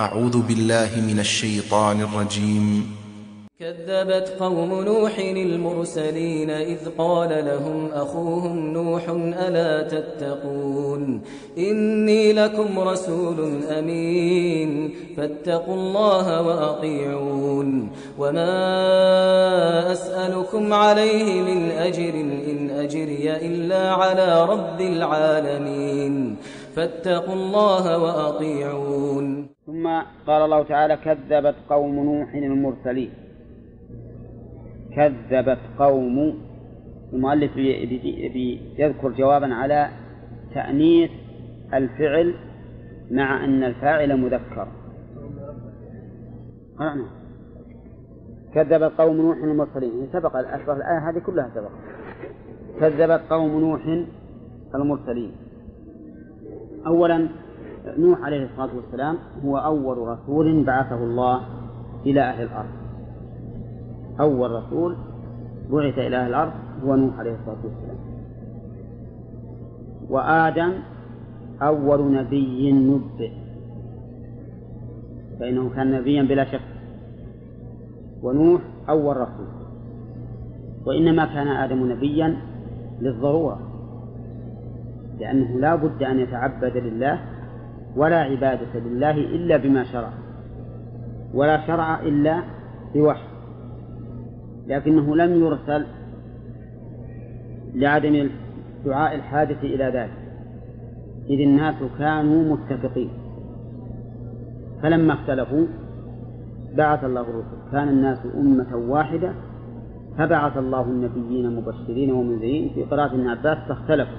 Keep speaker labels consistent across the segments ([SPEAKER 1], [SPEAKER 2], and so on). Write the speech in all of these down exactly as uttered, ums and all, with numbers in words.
[SPEAKER 1] أعوذ بالله من الشيطان الرجيم.
[SPEAKER 2] كذبت قوم نوح المرسلين إذ قال لهم أخوهم نوح ألا تتقون إني لكم رسول أمين فاتقوا الله وأطيعون وما أسألكم عليه من أجر إن أجري إلا على رب العالمين فاتقوا الله وأطيعون.
[SPEAKER 3] ثم قال الله تعالى كذبت قوم نوح المرسلين. كذبت قوم، المؤلف يذكر جوابا على تأنيث الفعل مع أن الفاعل مذكر. قرأنا كذبت قوم نوح المرسلين، سبق الأشبه الآية هذه كلها سبق. كذبت قوم نوح المرسلين. أولا نوح عليه الصلاة والسلام هو أول رسول بعثه الله إلى أهل الأرض. أول رسول بعث إلى أهل الأرض هو نوح عليه الصلاة والسلام. وآدم أول نبي نبئ، فإنه كان نبيا بلا شك. ونوح أول رسول، وإنما كان آدم نبيا للضرورة، لأنه لا بد أن يتعبد لله، ولا عبادة لله إلا بما شرع، ولا شرع إلا بوحي، لكنه لم يرسل لعدم دعاء الحاجة إلى ذلك، إذ الناس كانوا متفقين. فلما اختلفوا بعث الله الرسل، كان الناس أمة واحدة فبعث الله النبيين مبشرين ومنذرين. في قراءة ابن عباس فاختلفوا،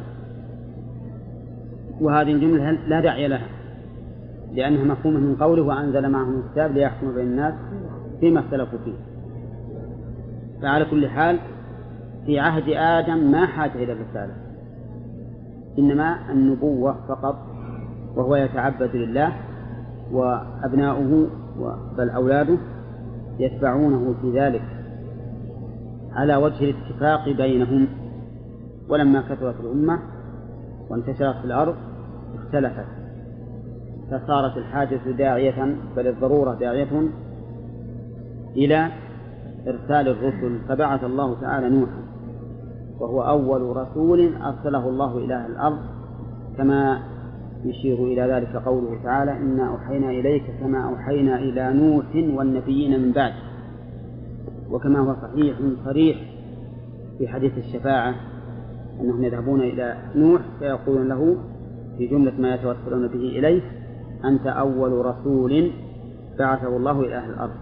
[SPEAKER 3] وهذه الجملة لا داعي لها لأنها مفهومة من قوله وأنزل معهم الكتاب ليحكم بين الناس فيما اختلفوا فيه. فعلى كل حال في عهد آدم ما حاجة إلى الرسالة، إنما النبوة فقط، وهو يتعبد لله، وأبناؤه بل أولاده يتبعونه في ذلك على وجه الاتفاق بينهم. ولما كثرت الأمة وانتشرت في الأرض اختلفت، فصارت الحاجة داعية، بل الضرورة داعية إلى إرسال الرسل. فبعث الله تعالى نوحا، وهو أول رسول أرسله الله إلى أهل الأرض، كما يشير إلى ذلك قوله تعالى إنا أوحينا إليك كما أوحينا إلى نوح والنبيين من بعد. وكما هو صحيح صريح في حديث الشفاعة أنهم يذهبون إلى نوح فيقولون له في جملة ما يتوسلون به إليه أنت أول رسول بعثه الله إلى أهل الأرض.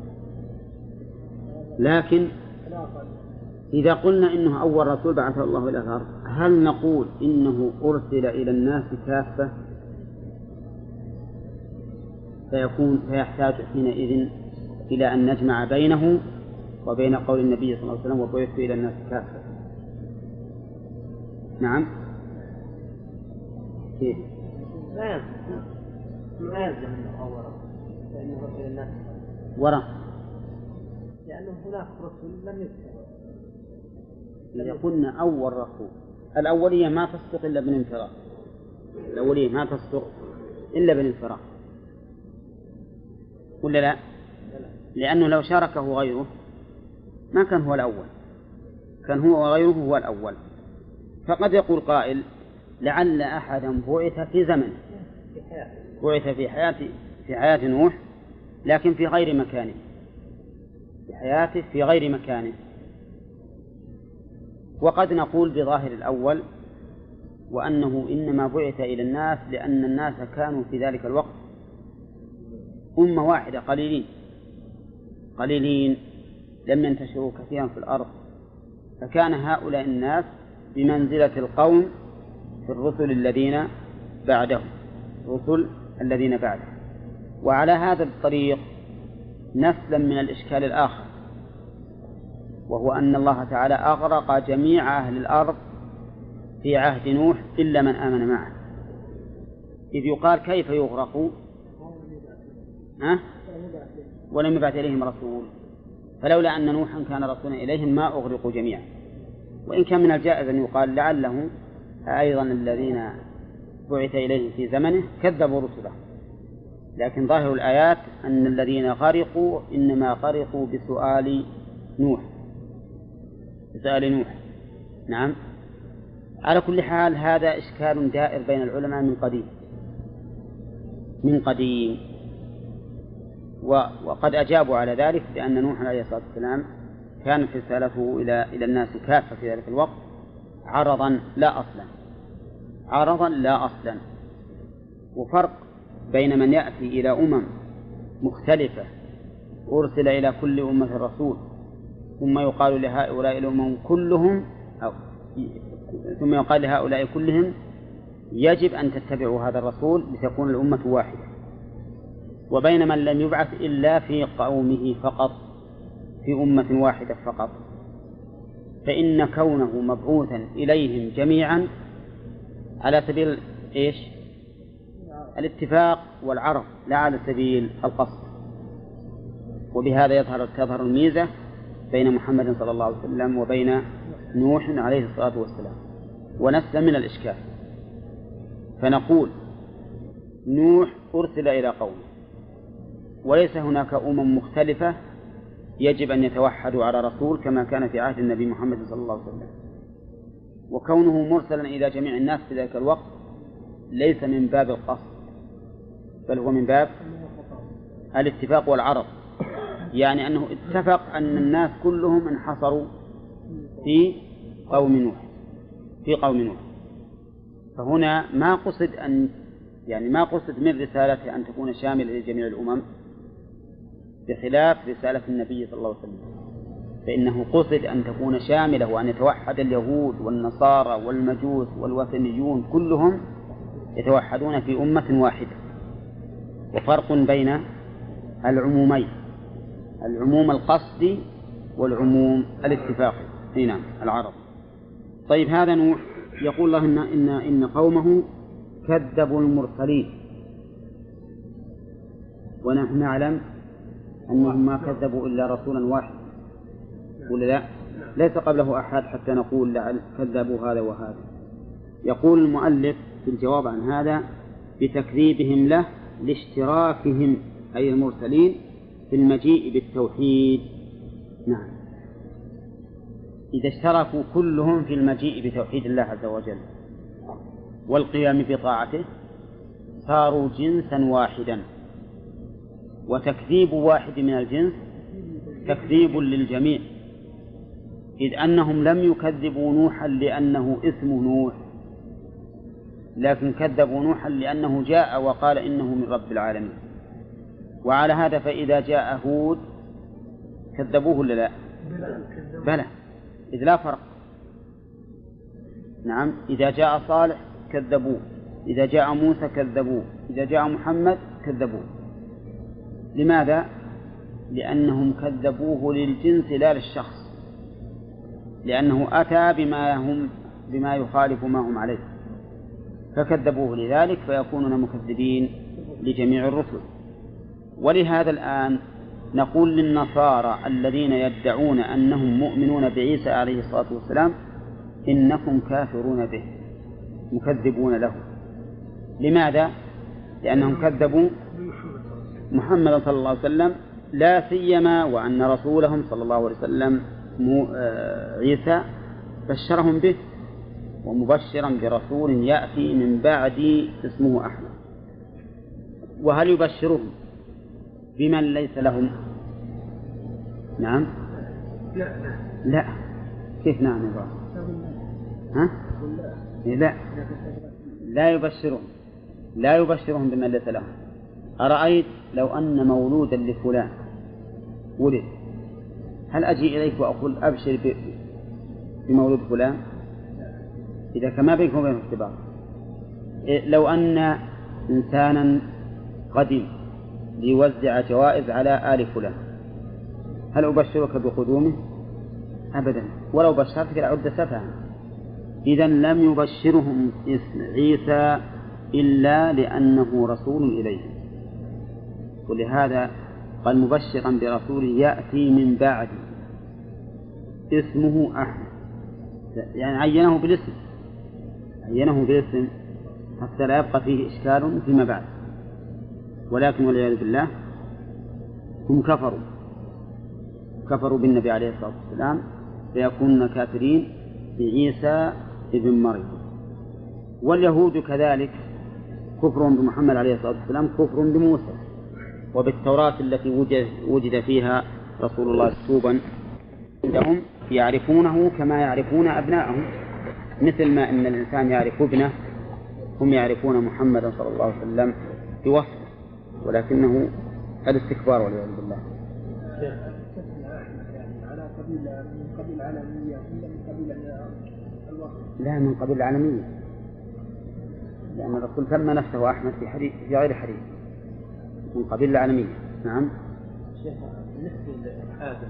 [SPEAKER 3] لكن إذا قلنا إنه أول رسول بعثه الله إلى أهل الأرض، هل نقول إنه أرسل إلى الناس كافة فيكون فيحتاج حينئذ إلى أن نجمع بينه وبين قول النبي صلى الله عليه وسلم وبعثت إلى الناس كافة؟ نعم. كيف؟
[SPEAKER 4] لا يلزم لا يلزم أنه أول رسول، فإنه رسول الناس
[SPEAKER 3] وراء،
[SPEAKER 4] لأنه هناك رسول لم يذكر.
[SPEAKER 3] إذا قلنا أول رسول، الأولية ما تصدق إلا بالانفراد، الأولية ما تصدق إلا بالانفراد، ولا لا؟ لأنه لو شاركه غيره ما كان هو الأول، كان هو وغيره هو الأول. فقد يقول قائل لعل أحدا بعث في زمنه، بعث في حياة في حياة نوح لكن في غير مكانه، في حياته في غير مكانه. وقد نقول بظاهر الأول وأنه إنما بعث إلى الناس لأن الناس كانوا في ذلك الوقت أمة واحدة قليلين قليلين لم ينتشروا كثيرا في الأرض، فكان هؤلاء الناس بمنزلة القوم في الرسل الذين بعدهم، الرسل الذين بعده. وعلى هذا الطريق نسلم من الإشكال الآخر، وهو أن الله تعالى أغرق جميع أهل الأرض في عهد نوح إلا من آمن معه، إذ يقال كيف يغرقوا أه؟ ولم يبعث إليهم رسول، فلولا أن نوحا كان رسولا إليهم ما أغرقوا جميعا. وإن كان من الجائز أن يقال لعله أيضا الذين بعث إليهم في زمنه كذبوا رسله، لكن ظاهر الآيات أن الذين غرقوا إنما غرقوا بسؤال نوح بسؤال نوح. نعم. على كل حال هذا إشكال دائر بين العلماء من قديم من قديم وقد أجابوا على ذلك بأن نوح عليه الصلاة والسلام كانت رسالته إلى إلى الناس كافة في ذلك الوقت عرضا لا أصلا عرضا لا أصلا. وفرق بين من يأتي إلى أمم مختلفة أرسل إلى كل أمة رسول ثم يقال لهؤلاء الأمم كلهم أو ثم يقال لهؤلاء كلهم يجب أن تتبعوا هذا الرسول لتكون الأمة واحدة، وبين من لم يبعث إلا في قومه فقط في أمة واحدة فقط، فإن كونه مبعوثا إليهم جميعا على سبيل إيش؟ الاتفاق والعرض لا على سبيل القصد. وبهذا يظهر تظهر الميزة بين محمد صلى الله عليه وسلم وبين نوح عليه الصلاة والسلام. ونسلم من الإشكال فنقول نوح أرسل إلى قومه وليس هناك أمم مختلفة يجب أن يتوحدوا على رسول كما كان في عهد النبي محمد صلى الله عليه وسلم. وكونه مرسلا إلى جميع الناس في ذلك الوقت ليس من باب القصد بل هو من باب الاتفاق والعرض، يعني أنه اتفق أن الناس كلهم انحصروا في قوم نوح في قوم نوح فهنا ما قصد أن يعني ما قصد من رسالته أن تكون شاملة لجميع الأمم بخلاف رسالة النبي صلى الله عليه وسلم، فإنه قصد أن تكون شاملة وأن يتوحد اليهود والنصارى والمجوس والوثنيون كلهم يتوحدون في أمة واحدة. وفرق بين العمومين العموم القصدي والعموم الاتفاقي. نعم العرض. طيب هذا نوح يقول الله إن, إن, إن قومه كذبوا المرسلين ونحن نعلم أنهم ما كذبوا إلا رسولا واحد ولا لا؟ ليس قبله أحد حتى نقول لا كذبوا هذا وهذا. يقول المؤلف في الجواب عن هذا بتكذيبهم له لاشتراكهم أي المرسلين في المجيء بالتوحيد. نعم إذا اشتركوا كلهم في المجيء بتوحيد الله عز وجل والقيام بطاعته صاروا جنسا واحدا، وتكذيب واحد من الجنس تكذيب للجميع، إذ أنهم لم يكذبوا نوحا لأنه اسمه نوح، لكن كذبوا نوحا لأنه جاء وقال إنه من رب العالمين. وعلى هذا فإذا جاء هود كذبوه ولا لا؟ بلى، إذ لا فرق. نعم إذا جاء صالح كذبوه، إذا جاء موسى كذبوه، إذا جاء محمد كذبوه. لماذا؟ لأنهم كذبوه للجنس لا للشخص، لأنه أتى بما هم بما يخالف ما هم عليه فكذبوه لذلك فيكونون مكذبين لجميع الرسل. ولهذا الآن نقول للنصارى الذين يدعون أنهم مؤمنون بعيسى عليه الصلاة والسلام إنكم كافرون به مكذبون له. لماذا؟ لأنهم كذبوا محمد صلى الله عليه وسلم، لا سيما وأن رسولهم صلى الله عليه وسلم عيسى بشرهم به ومبشرا برسول يأتي من بعد اسمه أحمد. وهل يبشرهم بمن ليس لهم؟ نعم لا لا كيف نعم يا ها؟ لا لا يبشرهم لا يبشرهم بمن ليس لهم. أرأيت لو أن مولودا لفلان ولد، هل أجي إليك وأقول أبشر بمولود فلان؟ إذا كما بينكم وبين اختبار. لو أن إنسانا قدم ليوزع جوائز على آل فلان، هل أبشرك بقدومه؟ أبدا، ولو بشرتك لعد سفها. إذا لم يبشرهم اسم عيسى إلا لأنه رسول إليه، ولهذا قال مبشرا برسول يأتي من بعد اسمه أحمد، يعني عينه بالاسم عينه بالاسم حتى لا يبقى فيه إشكال فيما بعد. ولكن والعياذ بالله هم كفروا كفروا بالنبي عليه الصلاة والسلام فيكونون كافرين بعيسى ابن مريم. واليهود كذلك كفرهم بمحمد عليه الصلاة والسلام كفر بموسى وبالتوراة التي وجد, وجد فيها رسول الله مكتوبا عندهم يعرفونه كما يعرفون أبناءهم، مثل ما أن الإنسان يعرف ابنه هم يعرفون محمدا صلى الله عليه وسلم بوصفه، ولكنه الاستكبار والعياذ بالله. لا من قبيل العالمية، لأن الرسول سمى نفسه أحمد في حديث في غير حديث من قبيل العالمية. نعم.
[SPEAKER 4] شيخ بالنسبة لآدم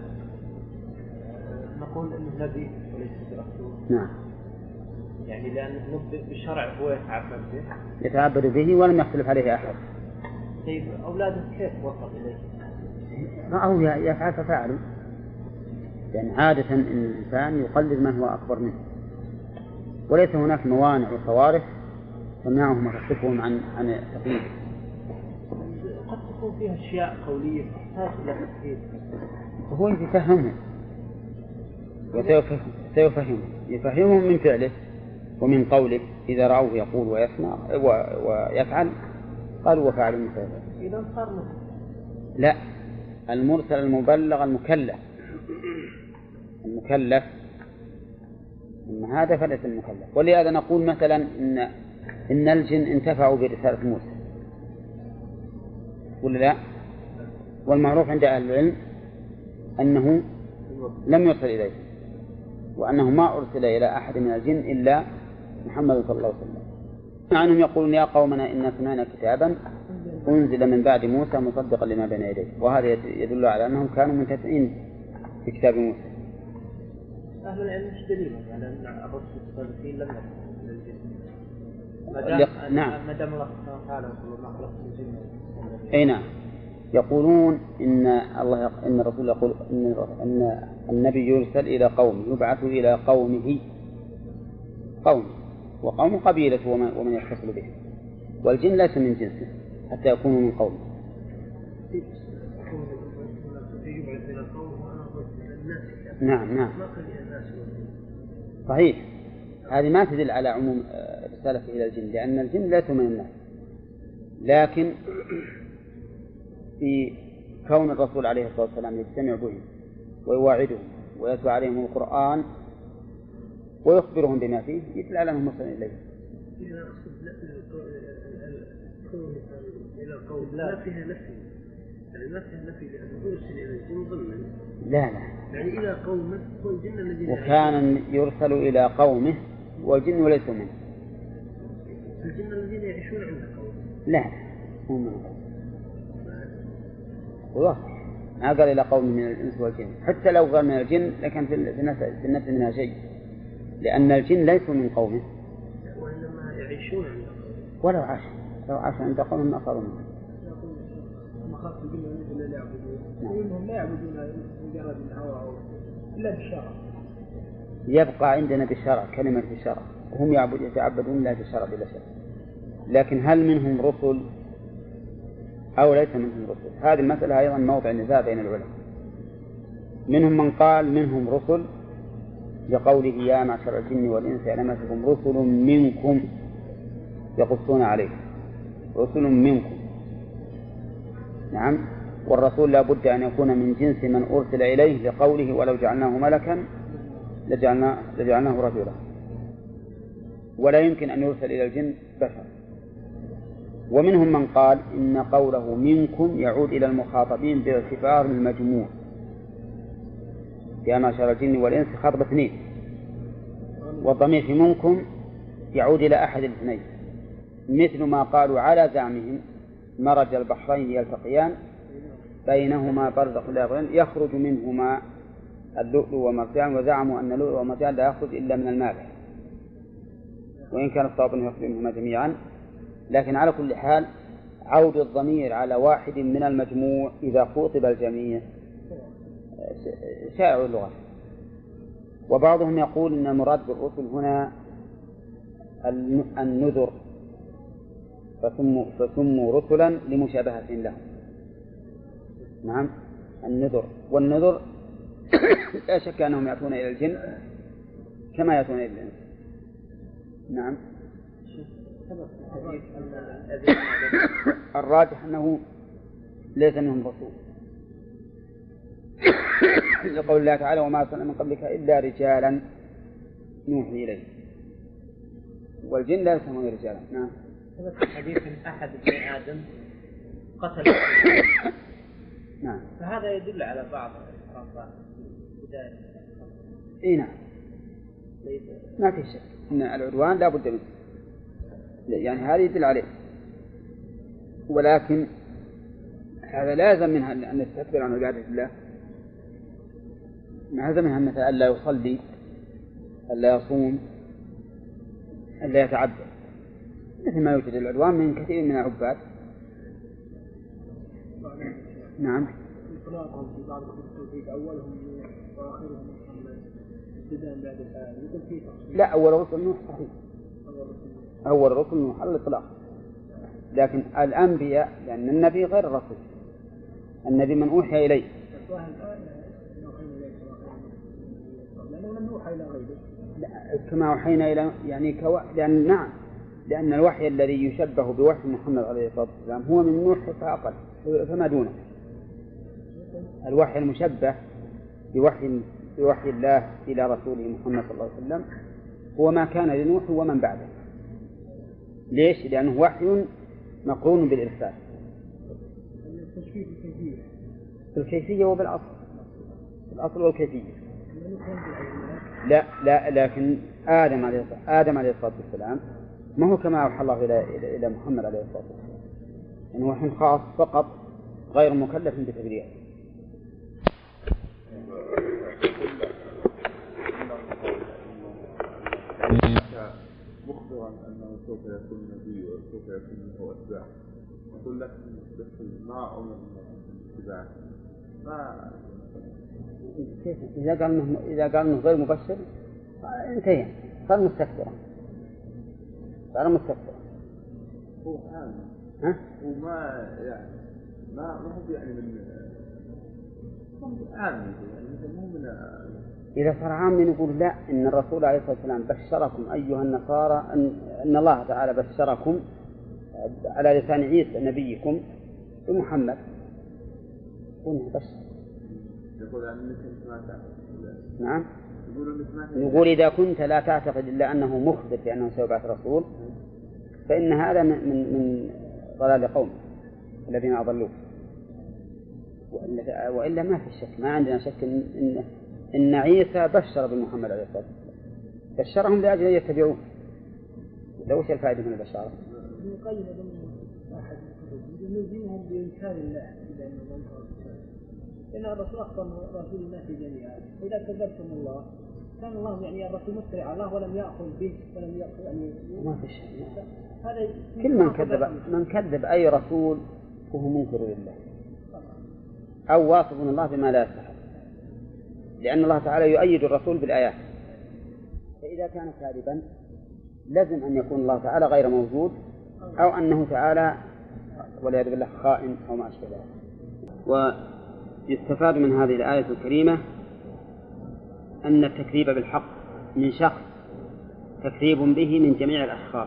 [SPEAKER 4] نقول إنه نبي وليس برسول.
[SPEAKER 3] نعم.
[SPEAKER 4] يعني لأنه بالشرع هو يتعبد به.
[SPEAKER 3] يتعبد به ولم يختلف عليه أحد.
[SPEAKER 4] طيب أولاده كيف وصل إليه؟
[SPEAKER 3] رأوا يفعل ففعلوا، لأن يعني عادة إن الإنسان يقلد من هو أكبر منه، وليس هناك موانع وصوارف تمنعهم وتصرفهم عن عن التقليد.
[SPEAKER 4] قد تكون فيها أشياء قولية تحتاج إلى تفكير.
[SPEAKER 3] هو يفهمهم وسيفهم سيفهمهم يفهمهم من فعله ومن قوله، إذا رأوه يقول ويسمع ويفعل قالوا وفعلوا مثله.
[SPEAKER 4] إذا صار مثل.
[SPEAKER 3] لا، المرسل المبلغ المكلف المكلف إن هذا فليس المكلف. ولهذا نقول مثلا إن إن الجن انتفعوا برسالة موسى ولا لا؟ والمعروف عند أهل العلم أنه لم يرسل إليه، وأنه ما أرسل إلى أحد من الجن إلا محمد صلى الله عليه وسلم. مع أنهم يقولون يا قومنا إنا سمعنا كتابا أنزل من بعد موسى مصدقا لما بين يديه، وهذا يدل على أنهم كانوا منتفعين بكتاب موسى.
[SPEAKER 4] أهل العلم مش دليل على أن الرسل السابقين لم يكن الجن.
[SPEAKER 3] نعم.
[SPEAKER 4] ما دام الله سبحانه وتعالى يقول ما خلقت الجن.
[SPEAKER 3] أي نعم. يقولون إن الله يق... إن الرسول يقول إن أن النبي يرسل إلى قوم يبعث إلى قومه قوم وقوم قبيلة ومن, ومن يتصل به، والجن ليس من جنسه حتى يكونوا من قوم. نعم نعم صحيح. هذه ما تدل على عموم رسالته إلى الجن، لأن الجن ليسوا من الناس، لكن في كون الرسول عليه الصلاة والسلام يجتمع بهم ويواعدهم ويتلو عليهم القرآن ويخبرهم بما فيه يدل على أنهم مرسلين إليه.
[SPEAKER 4] إلى القوم لا فيها نفي، يعني ما فيها نفي لأنه يرسل إلى الجن ضمن.
[SPEAKER 3] لا لا.
[SPEAKER 4] يعني إلى قومه والجن الذين
[SPEAKER 3] وكان يرسل إلى قومه والجن وليسوا منه.
[SPEAKER 4] الجن الذين يعيشون عند قومه.
[SPEAKER 3] لا هم من قوم. والله ما قال إلى قوم من الإنس والجن، حتى لو قال من الجن لكن في النفس منها شيء، لأن الجن ليسوا من قومه
[SPEAKER 4] وإنما يعيشون عند قومه.
[SPEAKER 3] ولو عاش لو عاش عند قوم ما صاروا منه.
[SPEAKER 4] ما خاص الجن الذين لا يعبدون، وإنهم لا يعبدون مجرد الهوى إلا بالشرع.
[SPEAKER 3] يبقى عندنا بالشرع كلمة بالشرع، وهم يعبدون يتعبدون لا بالشرع بلا شك. لكن هل منهم رسل أو ليس منهم رسل؟ هذه المسألة أيضا موضع نزاع بين العلماء. منهم من قال منهم رسل لقوله يا معشر الجن والإنس ألم يأتكم رسل منكم يقصون عليكم، رسل منكم. نعم. والرسول لا بد أن يكون من جنس من أرسل إليه لقوله ولو جعلناه ملكا لجعلناه, لجعلناه رجلا، ولا يمكن أن يرسل إلى الجن بشر. ومنهم من قال إن قوله منكم يعود إلى المخاطبين باعتبار المجموع، يا معشر الجن والإنس خاطب اثنين، والضمير في منكم يعود إلى أحد الاثنين، مثل ما قالوا على زعمهم مرج البحرين يلتقيان بينهما برزخ لا يبغيان يخرج منهما اللؤلؤ والمرجان، وزعموا أن اللؤلؤ والمرجان لا يخرج إلا من المالح، وإن كان الصواب أنه يخرج منهما جميعا. لكن على كل حال عود الضمير على واحد من المجموع إذا خاطب الجميع شائع اللغة. وبعضهم يقول إن المراد بالرسل هنا النذر، فسموا, فسموا رسلا لمشابهتهم لهم. نعم النذر، والنذر لا شك أنهم يأتون إلى الجن كما يأتون إلى الإنس. نعم الراجح أنه ليس منهم رسول، لقول الله تعالى وما أرسلنا من قبلك إلا رجالا نوحي إليه، والجن لا يسمون رجالا. نعم
[SPEAKER 5] ثبت حديث أحد ابن آدم قتل
[SPEAKER 3] نعم
[SPEAKER 5] فهذا يدل على بعض الخرافات بداية.
[SPEAKER 3] إيه نعم ما في شك أن العدوان لا بد منه، يعني هذا يدل عليه، ولكن هذا لازم منها أن نستكبر عن عبادة الله. لازم منها مثلا ألا يصلي، ألا يصوم، ألا يتعبد، مثل ما يوجد العدوان من كثير من العباد. نعم
[SPEAKER 4] إطلاقهم في بعض التوحيد أولهم وآخرهم محمد ابتداء بعد الآية يقول فيه تفصيل.
[SPEAKER 3] لا أول رسل نوح صحيح، أول رسل نوح على الإطلاق، لكن الأنبياء لأن النبي غير الرسول، النبي من أوحي إليه كما أوحينا إلى يعني كو... لأن نعم لأن الوحي الذي يشبه بوحي محمد عليه الصلاة والسلام هو من نوح فأقل فما دونه. الوحي المشبه بوحي بوحي الله إلى رسوله محمد صلى الله عليه وسلم هو ما كان لنوح ومن بعده. ليش؟ لأنه وحي مقرون بالإرسال بالكيفية وبالأصل، الأصل والكيفية. لا لا لكن آدم عليه الصلاة آدم عليه الصلاة والسلام ما هو كما أوحى الله إلى إلى إلى محمد عليه الصلاة والسلام، يعني وحي خاص فقط غير مكلف بتبليغه.
[SPEAKER 6] مخبرا أنه سوف يكون نبي وسوف يكون له أتباع، يقول لك بس ما أمر الاتباع ما
[SPEAKER 3] كيف إذا قال إنه إذا قال إنه غير مبشر انتهى صار مستكبرا، صار مستكبرا.
[SPEAKER 6] هو آمن
[SPEAKER 3] ها؟
[SPEAKER 6] وما يعني ما ما هو يعني من آمن يعني مو من.
[SPEAKER 3] إذا صار عام نقول لا إن الرسول عليه الصلاة والسلام بشركم أيها النصارى أن أن الله تعالى بشركم على لسان عيسى نبيكم بمحمد قلنا بشر.
[SPEAKER 6] يقول أنك أنت ما تعتقد.
[SPEAKER 3] نعم.
[SPEAKER 6] يقول أنك ما تعتقد.
[SPEAKER 3] نقول إذا كنت لا تعتقد إلا أنه مخبر بأنه سيبعث رسول فإن هذا من من, من ضلال قوم الذين أضلوه، وإلا, وإلا ما في شك، ما عندنا شك إن, إن إن عيسى بشر بمحمد عليه الصلاة والسلام، بشرهم لأجل أن يتبعوه. لو وش الفائدة من البشارة؟
[SPEAKER 4] يقيد أحد ينزلها بإنكار الله إذا أنه إن الرسول أخبر رسول الله في جميعا، إذا كذبتم الله كان الله يعني الرسول مسرع على الله ولم يأخذ به ولم يأخذ أن
[SPEAKER 3] ما في شيء.
[SPEAKER 4] هذا
[SPEAKER 3] كل من كذب من كذب أي رسول فهو منكر لله أو واصف من الله بما لا يستحق، لأن الله تعالى يؤيد الرسول بالآيات، فإذا كان كاذبا لازم أن يكون الله تعالى غير موجود أو أنه تعالى والعياذ بالله خائن أو ما أشبه ذلك. ويستفاد من هذه الآية الكريمة أن التكذيب بالحق من شخص تكذيب به من جميع الأشخاص.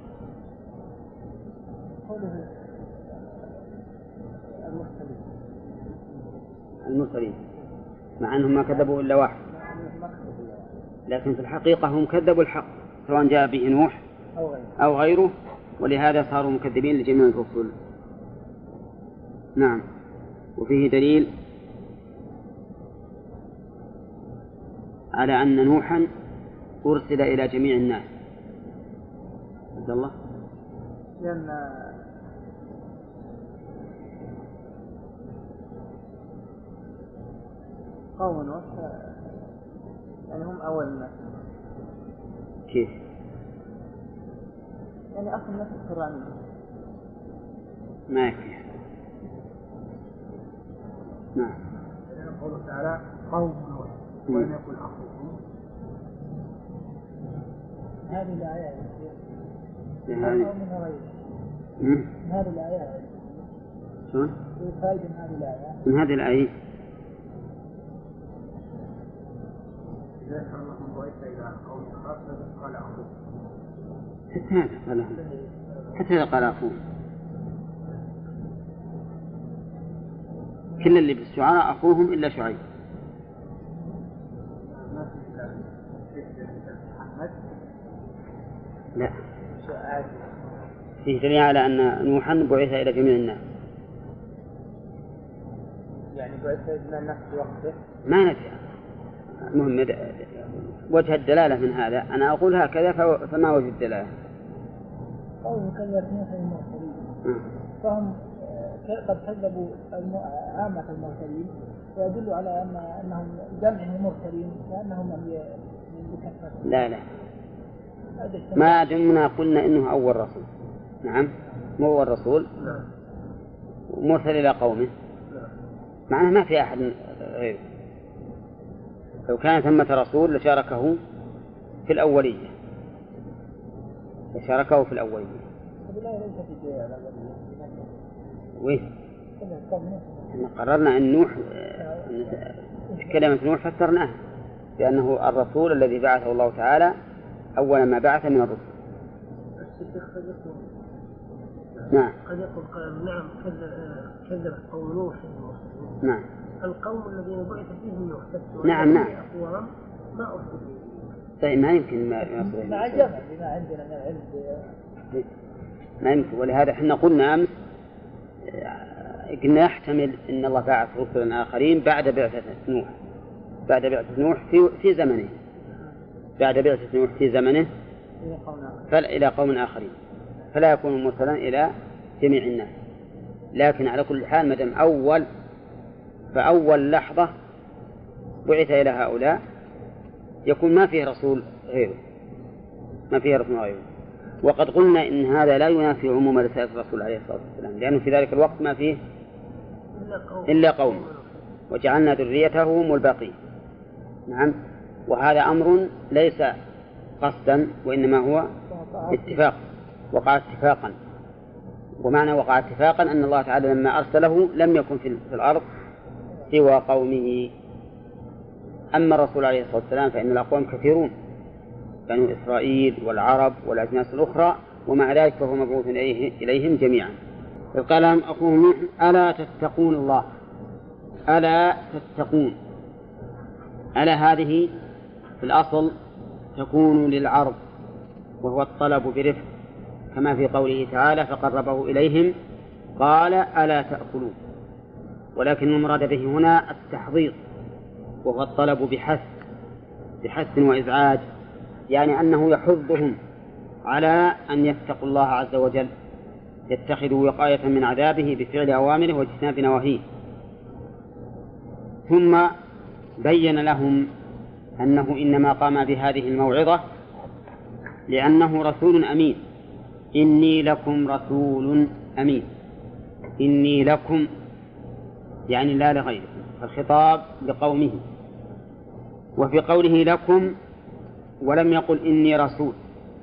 [SPEAKER 3] المرسلين مع أنهم ما كذبوا إلا واحد، لكن في الحقيقة هم كذبوا الحق سواء جاء به نوح أو غيره، ولهذا صاروا مكذبين لجميع الرسل. نعم. وفيه دليل على أن نوحا أرسل إلى جميع الناس. عبد الله.
[SPEAKER 5] لأن قوم نوح يعني هم أول الناس.
[SPEAKER 3] كيف؟
[SPEAKER 5] يعني أصل الناس القرآن
[SPEAKER 3] ما يكفي. نعم.
[SPEAKER 4] قوله تعالى قوم نوح ولم يقل أخوهم. هذه الآية
[SPEAKER 3] هذه
[SPEAKER 4] من هذه الآيات
[SPEAKER 3] شلون؟
[SPEAKER 4] فائدة من هذه الآيات
[SPEAKER 3] من هذه الآية حتى هذا قال حتى هذا قال أخوه كل اللي بالشعراء أخوهم إلا شعيب. لا فيه دليل على أن نوحا بعث إلى جميع الناس.
[SPEAKER 5] يعني بعث إلى الناس في وقته
[SPEAKER 3] ما نفي. المهم وجه الدلالة من هذا أنا أقول هكذا فما وجه الدلالة؟
[SPEAKER 4] قوله كذبت نوح المرسلين فهم قد كذبوا عامة المرسلين ويدل على أن أنهم جمع المرسلين لأنهم من بكثرة.
[SPEAKER 3] لا لا ما دمنا قلنا إنه أول رسول. نعم مو أول رسول مرسل إلى قومه معناه ما في أحد غيره. لو كان ثمة رسول لشاركه في الأولية لشاركه في الأولية. وين قررنا أن نوح كلمة نوح فسرناها بأنه الرسول الذي بعثه الله تعالى أول ما بعث من الرسل. نعم
[SPEAKER 4] قد يقول نعم كذب قوم نوح.
[SPEAKER 3] نعم
[SPEAKER 4] القوم الذين بعث فيهم نوح.
[SPEAKER 3] نعم نعم
[SPEAKER 4] أقوام ما أرسلوا.
[SPEAKER 3] طيب ما يمكن ما يصل
[SPEAKER 4] مع الجمع بما عندنا من العلم
[SPEAKER 3] ما يمكن. ولهذا احنا قلنا أمس قلنا يحتمل أن الله بعث رسلا آخرين بعد بعثة نوح بعد بعثة نوح في في زمنه بعد بعثة نوح في زمنه إلى قوم آخرين فلا يكون مرسلا إلى جميع الناس. لكن على كل حال مدام أول فأول لحظة بعث إلى هؤلاء يكون ما فيه رسول غيره ما فيه رسول غيره. وقد قلنا إن هذا لا ينافي عموم رسالة الرسول عليه الصلاة والسلام لأنه في ذلك الوقت ما فيه إلا قوم وجعلنا ذريته هم الباقين. نعم وهذا أمر ليس قصدا وإنما هو اتفاق وقع اتفاقا. ومعنى وقع اتفاقا أن الله تعالى لما أرسله لم يكن في الأرض سوى قومه. أما الرسول عليه الصلاة والسلام فإن الأقوام كثيرون بنو إسرائيل والعرب والأجناس الأخرى ومع ذلك فهو مبعوث إليهم جميعا. إذ قال لهم أخوهم نوح ألا تتقون الله ألا تتقون. ألا هذه في الأصل تكون للعرض وهو الطلب برفق كما في قوله تعالى فقربه إليهم قال ألا تأكلون. ولكن المراد به هنا التحضيض وهو الطلب بحث بحث وإزعاج يعني أنه يحضهم على أن يتقوا الله عز وجل يتخذوا وقاية من عذابه بفعل أوامره واجتناب نواهيه. ثم بين لهم أنه إنما قام بهذه الموعظة لأنه رسول أمين. إني لكم رسول أمين. إني لكم يعني لا لغيركم فالخطاب لقومه. وفي قوله لكم ولم يقل إني رسول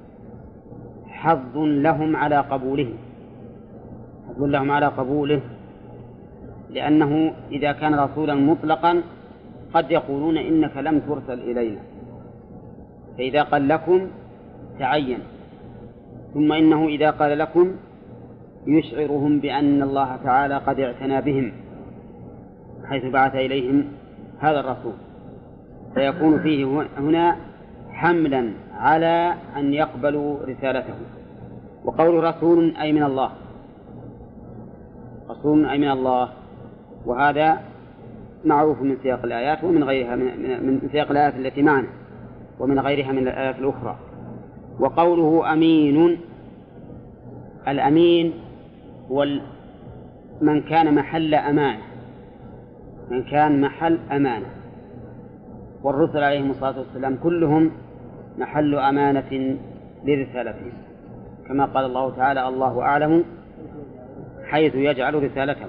[SPEAKER 3] حظ لهم على قبوله حظ لهم على قبوله لأنه إذا كان رسولا مطلقا قد يقولون إنك لم ترسل إلينا فإذا قال لكم تعين. ثم إنه إذا قال لكم يشعرهم بأن الله تعالى قد اعتنى بهم حيث بعث إليهم هذا الرسول فيكون فيه هنا حملا على أن يقبلوا رسالته. وقول رسول أي من الله رسول أي من الله وهذا معروف من سياق الآيات ومن غيرها من, من سياق الآيات التي معنا ومن غيرها من الآيات الأخرى. وقوله أمين الأمين هو من كان محل أمانة من كان محل أمانة والرسل عليهم الصلاة والسلام كلهم محل أمانة لرسالته كما قال الله تعالى الله أعلم حيث يجعل رسالته.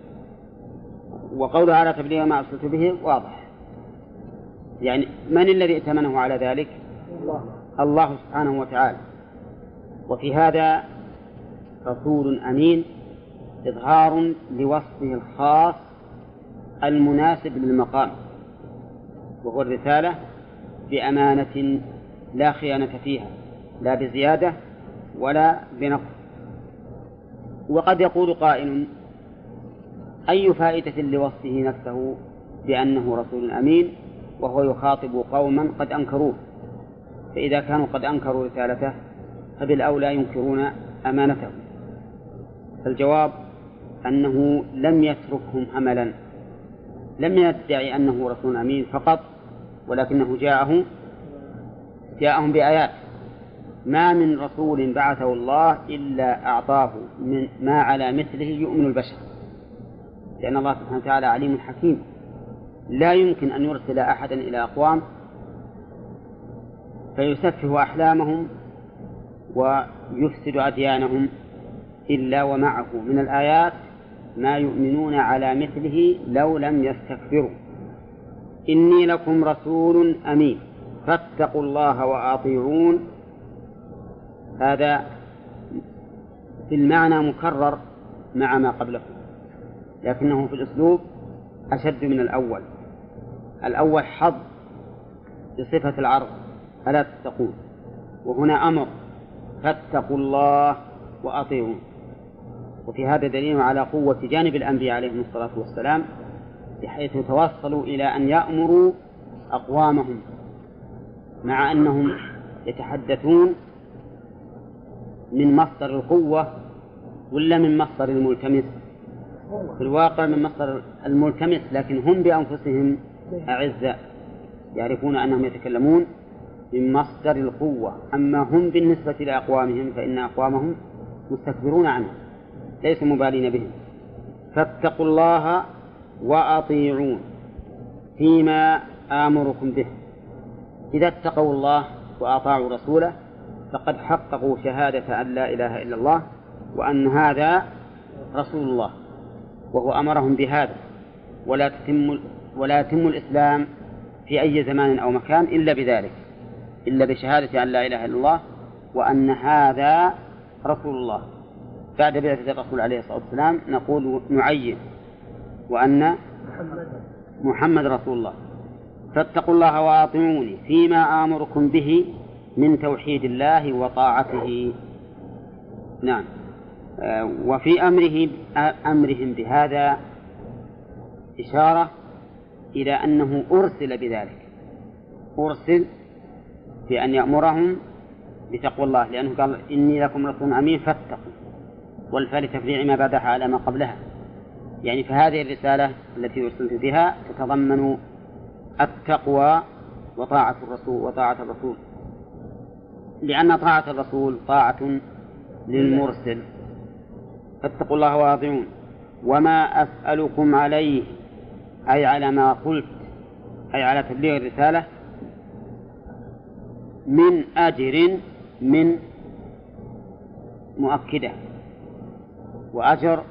[SPEAKER 3] وقوله على تبليغ ما أرسلت به واضح يعني من الذي ائتمنه على ذلك؟ الله, الله سبحانه وتعالى. وفي هذا رسول أمين إظهار لوصفه الخاص المناسب للمقام، وهو الرسالة بأمانة لا خيانة فيها، لا بزيادة ولا بنقص. وقد يقول قائل: أي فائدة لوصفه نفسه بأنه رسول أمين وهو يخاطب قوما قد أنكروه؟ فإذا كانوا قد أنكروا رسالته فبالأولى ينكرون أمانته. فالجواب أنه لم يتركهم هملا، لم يدعي أنه رسول أمين فقط، ولكنه جاءه جاءهم بآيات. ما من رسول بعثه الله إلا أعطاه من ما على مثله يؤمن البشر، لأن الله سبحانه وتعالى عليم حكيم، لا يمكن أن يرسل أحدا إلى أقوام فيسفه أحلامهم ويفسد أديانهم إلا ومعه من الآيات ما يؤمنون على مثله لو لم يستكبروا. إني لكم رسول أمين فاتقوا الله وأطيعون، هذا في المعنى مكرر مع ما قبله، لكنه في الأسلوب أشد من الأول. الأول حظ بصفة العرض ألا تتقون، وهنا أمر فاتقوا الله وأطيعون. وفي هذا دليل على قوة جانب الأنبياء عليهم الصلاة والسلام، بحيث توصلوا إلى أن يأمروا أقوامهم مع أنهم يتحدثون من مصدر القوة ولا من مصدر الملتمس؟ في الواقع من مصدر الملتمس، لكن هم بأنفسهم أعزاء يعرفون أنهم يتكلمون من مصدر القوة. أما هم بالنسبة لأقوامهم فإن أقوامهم مستكبرون عنهم ليسوا مبالين بهم. فاتقوا الله وأطيعون فيما آمركم به. إذا اتقوا الله وأطاعوا رسوله فقد حققوا شهادة أن لا إله إلا الله وأن هذا رسول الله، وهو أمرهم بهذا. ولا تتم ولا يتم الإسلام في أي زمان أو مكان إلا بذلك، إلا بشهادة أن لا إله إلا الله وأن هذا رسول الله. بعد بعثة الرسول عليه الصلاة والسلام نقول نعين وأن محمد رسول الله. فاتقوا الله وأطيعوني فيما آمركم به من توحيد الله وطاعته. نعم. وفي أمره أمرهم بهذا إشارة إلى أنه أرسل بذلك، أرسل في أن يأمرهم بتقوى الله، لأنه قال إني لكم رسول أمين فاتقوا، والفاء لتفريع ما بعدها على ما قبلها. يعني فهذه الرسالة التي أرسلت بها تتضمن التقوى وطاعة الرسول وطاعة الرسول، لأن طاعة الرسول طاعة للمرسل. فاتقوا الله وأطيعون وما أسألكم عليه، أي على ما قلت، أي على تبليغ الرسالة، من أجر، من مؤكدة، وأجر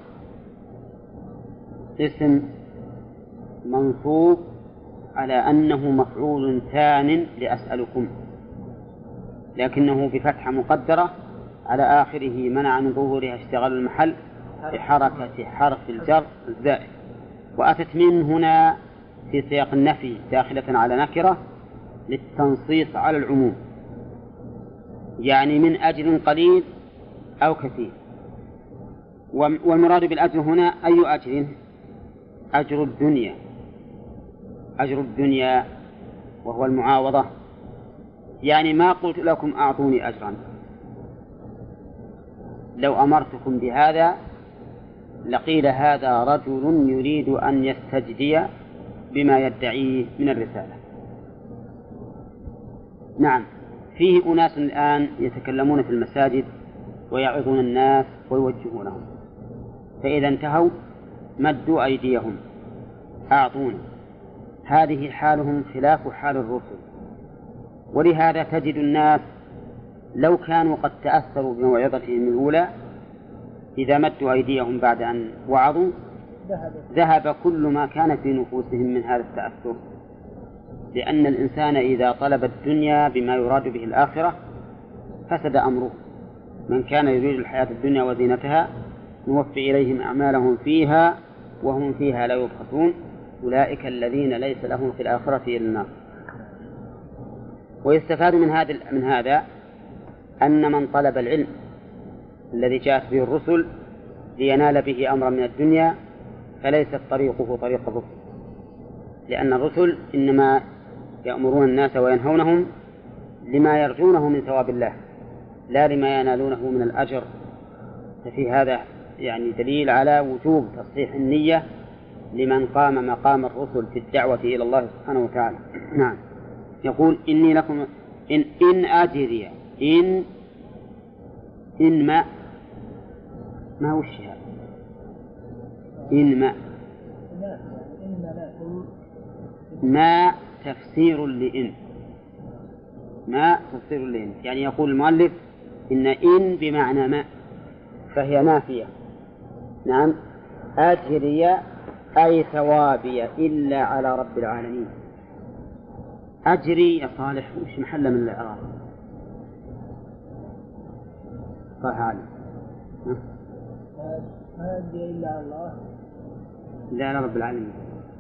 [SPEAKER 3] اسم منصوب على أنه مفعول ثان لأسألكم، لكنه بفتحة مقدرة على آخره منع من ظهورها اشتغال المحل بحركة حرف الجر الزائد. وأتت من هنا في سياق النفي داخلة على نكرة للتنصيص على العموم، يعني من أجر قليل أو كثير. والمراد بالأجر هنا أي أجر؟ أجر الدنيا، أجر الدنيا وهو المعاوضة. يعني ما قلت لكم أعطوني أجرا، لو أمرتكم بهذا لقيل هذا رجل يريد أن يستجدي بما يدعيه من الرسالة. نعم، فيه أناس الآن يتكلمون في المساجد ويعظون الناس ويوجهونهم، فإذا انتهوا مدوا أيديهم أعطونا. هذه حالهم خلاف حال الرسل، ولهذا تجد الناس لو كانوا قد تأثروا بموعظتهم الأولى إذا مدوا أيديهم بعد أن وعظوا ذهب كل ما كان في نفوسهم من هذا التأثر، لأن الإنسان إذا طلب الدنيا بما يراد به الآخرة فسد أمره، من كان يريد الحياة الدنيا وزينتها نوفي إليهم أعمالهم فيها وهم فيها لا يبخسون أولئك الذين ليس لهم في الآخرة إلا النار. ويستفاد من هذا من هذا أن من طلب العلم الذي جاءت به الرسل لينال به أمرا من الدنيا فليست طريقه طريق الرسل، لأن الرسل إنما يأمرون الناس وينهونهم لما يرجونه من ثواب الله لا لما ينالونه من الأجر. ففي هذا يعني دليل على وجوب تصحيح النية لمن قام مقام الرسل في الدعوة إلى الله سبحانه وتعالى. نعم. يقول إني لكم إن, إن أجري إن إن ما ما وش هذا إن ما ما تفسير لإن ما تفسير لإن يعني يقول المؤلف إن إن بمعنى ما فهي نافية. نعم. أجري أي ثوابي إلا على رب العالمين. أجري يا صالح وش محل من الإعراب؟ صح علي
[SPEAKER 4] ما أجري إلا على الله
[SPEAKER 3] إلا على رب العالمين.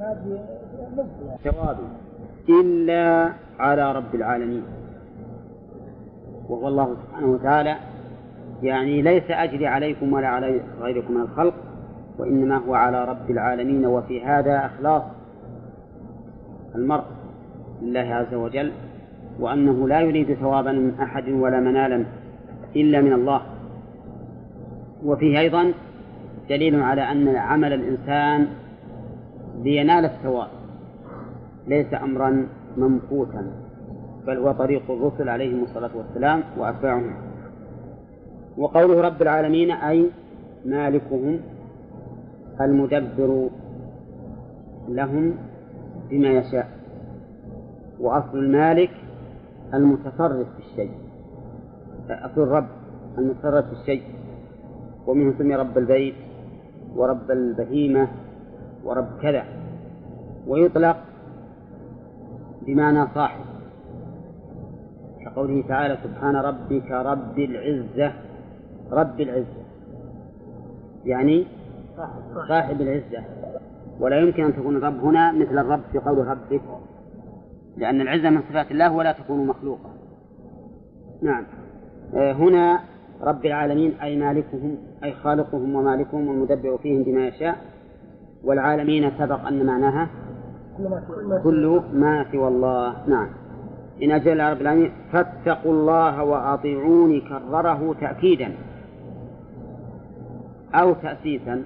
[SPEAKER 3] ثوابي إلا على رب العالمين، وهو الله سبحانه وتعالى. يعني ليس أجري عليكم ولا على غيركم من الخلق، وإنما هو على رب العالمين. وفي هذا إخلاص المرء لله عز وجل، وأنه لا يريد ثوابا من أحد ولا منالا إلا من الله. وفيه أيضا دليل على أن عمل الإنسان لينال الثواب ليس أمرا ممقوتا، بل هو طريق الرسل عليهم الصلاة والسلام وأتباعهم. وقوله رب العالمين أي مالكهم المدبر لهم بما يشاء، وأصل المالك المتصرف في الشيء، أصل الرب المتصرف في الشيء، ومنه سمي رب البيت ورب البهيمة ورب كذا. ويطلق بمعنى صاحب كقوله تعالى سبحان ربك رب العزة. رب العزة يعني صاحب العزة، ولا يمكن أن تكون الرب هنا مثل الرب في قول ربك، لأن العزة من صفات الله ولا تكون مخلوقة. نعم. هنا رب العالمين أي مالكهم أي خالقهم ومالكهم والمدبر فيهم بما يشاء. والعالمين سبق أن معناها كل ما سوى الله. نعم. إن أجل رب العالمين فاتقوا الله وأطيعوني كرره تأكيدا أو تأسيسا.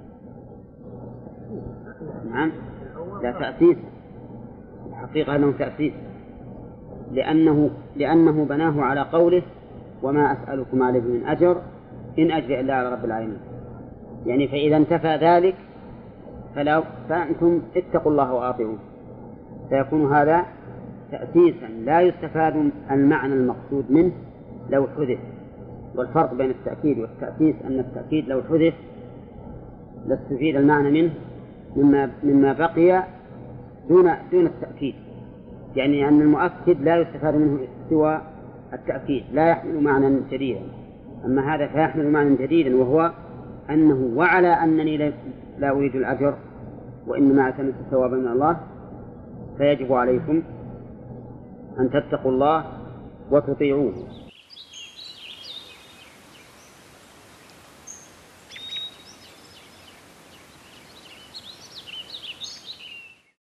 [SPEAKER 3] نعم لا تأسيس، الحقيقة أنه تأسيس، لأنه, لأنه بناه على قوله وما أسألكم عليه من أجر إن أجر إلا على رب العالمين. يعني فإذا انتفى ذلك فلا فأنتم اتقوا الله وأطيعون، فيكون هذا تأسيسا لا يستفاد المعنى المقصود منه لو حذف. والفرق بين التأكيد والتأسيس أن التأكيد لو حذف لاستفيد المعنى منه مما, مما بقي دون, دون التأكيد. يعني أن المؤكد لا يستفاد منه سوى التأكيد، لا يحمل معنى جديدا. أما هذا فيحمل معنى جديدا، وهو أنه وعلى أنني لا أريد الأجر وإنما أعتمد الثواب من الله، فيجب عليكم أن تتقوا الله وتطيعوه.